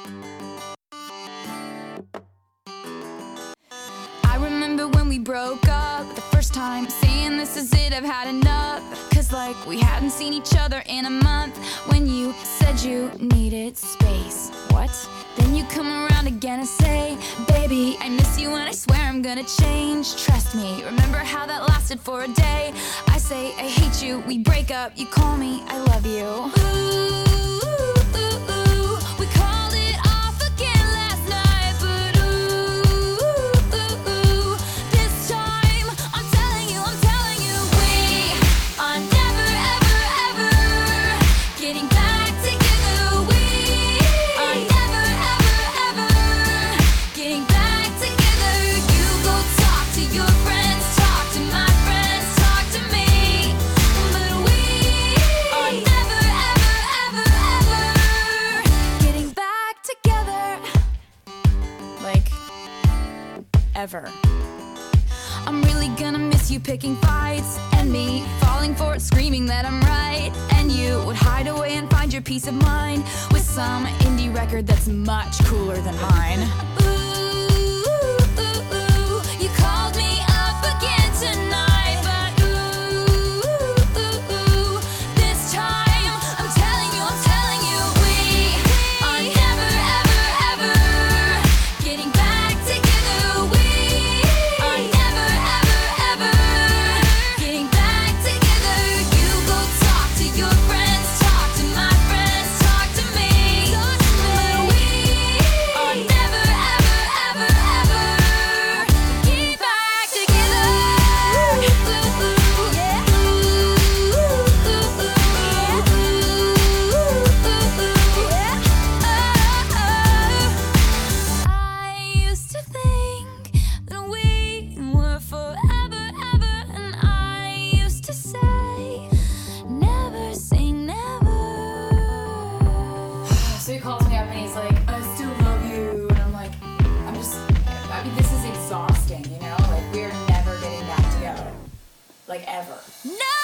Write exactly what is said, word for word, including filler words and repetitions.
I remember when we broke up the first time, saying this is it, I've had enough. Cause like we hadn't seen each other in a month. When you said you needed space. What? Then you come around again and say, baby, I miss you and I swear I'm gonna change. Trust me, remember how that lasted for a day. I say I hate you, we break up, you call me, I love you. Ooh. Ever. I'm really gonna miss you picking fights, and me falling for it, screaming that I'm right. And you would hide away and find your peace of mind with some indie record that's much cooler than mine. Ooh, ooh, ooh, you called me up again tonight, but ooh, ooh, ooh, this time I'm telling you, I'm telling you, we are never, ever, ever getting back together. So he calls me up and he's like, I still love you. And I'm like, I'm just, I mean, this is exhausting, you know? Like, we're never getting back together. Like, ever. No!